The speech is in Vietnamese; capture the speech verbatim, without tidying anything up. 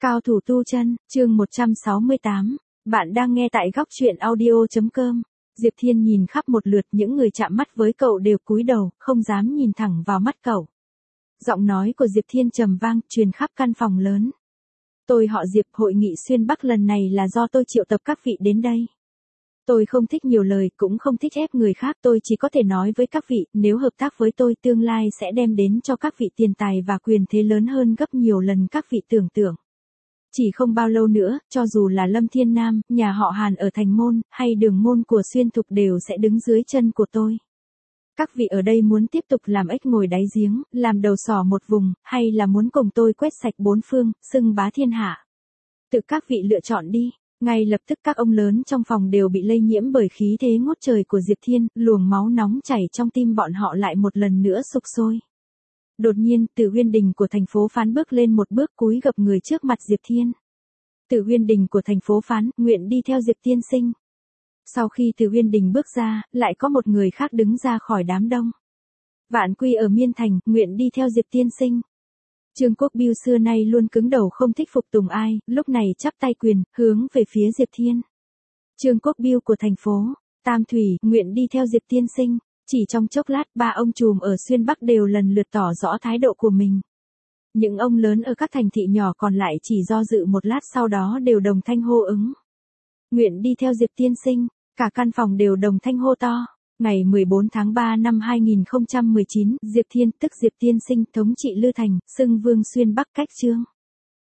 Cao thủ tu chân, chương một trăm sáu mươi tám. Bạn đang nghe tại góc truyện audio chấm com. Diệp Thiên nhìn khắp một lượt, những người chạm mắt với cậu đều cúi đầu, không dám nhìn thẳng vào mắt cậu. Giọng nói của Diệp Thiên trầm vang, truyền khắp căn phòng lớn. Tôi họ Diệp, hội nghị xuyên Bắc lần này là do tôi triệu tập các vị đến đây. Tôi không thích nhiều lời, cũng không thích ép người khác, tôi chỉ có thể nói với các vị, nếu hợp tác với tôi tương lai sẽ đem đến cho các vị tiền tài và quyền thế lớn hơn gấp nhiều lần các vị tưởng tượng. Chỉ không bao lâu nữa, cho dù là Lâm Thiên Nam, nhà họ Hàn ở Thành Môn, hay đường môn của Xuyên Thục đều sẽ đứng dưới chân của tôi. Các vị ở đây muốn tiếp tục làm ếch ngồi đáy giếng, làm đầu sỏ một vùng, hay là muốn cùng tôi quét sạch bốn phương, xưng bá thiên hạ? Tự các vị lựa chọn đi. Ngay lập tức các ông lớn trong phòng đều bị lây nhiễm bởi khí thế ngút trời của Diệp Thiên, luồng máu nóng chảy trong tim bọn họ lại một lần nữa sục sôi. Đột nhiên, Từ Uyên Đình của thành phố Phán bước lên một bước cúi gập người trước mặt Diệp Thiên. Từ Uyên Đình của thành phố Phán, nguyện đi theo Diệp tiên sinh. Sau khi Từ Uyên Đình bước ra, lại có một người khác đứng ra khỏi đám đông. Vạn Quy ở Miên Thành, nguyện đi theo Diệp tiên sinh. Trương Quốc Bưu xưa nay luôn cứng đầu không thích phục tùng ai, lúc này chắp tay quyền, hướng về phía Diệp Thiên. Trương Quốc Bưu của thành phố Tam Thủy, nguyện đi theo Diệp tiên sinh. Chỉ trong chốc lát, ba ông trùm ở Xuyên Bắc đều lần lượt tỏ rõ thái độ của mình. Những ông lớn ở các thành thị nhỏ còn lại chỉ do dự một lát, sau đó đều đồng thanh hô ứng. Nguyện đi theo Diệp tiên sinh, cả căn phòng đều đồng thanh hô to. Ngày mười bốn tháng ba năm hai nghìn không trăm mười chín, Diệp Thiên tức Diệp tiên sinh thống trị Lư Thành, xưng vương Xuyên Bắc cách chương.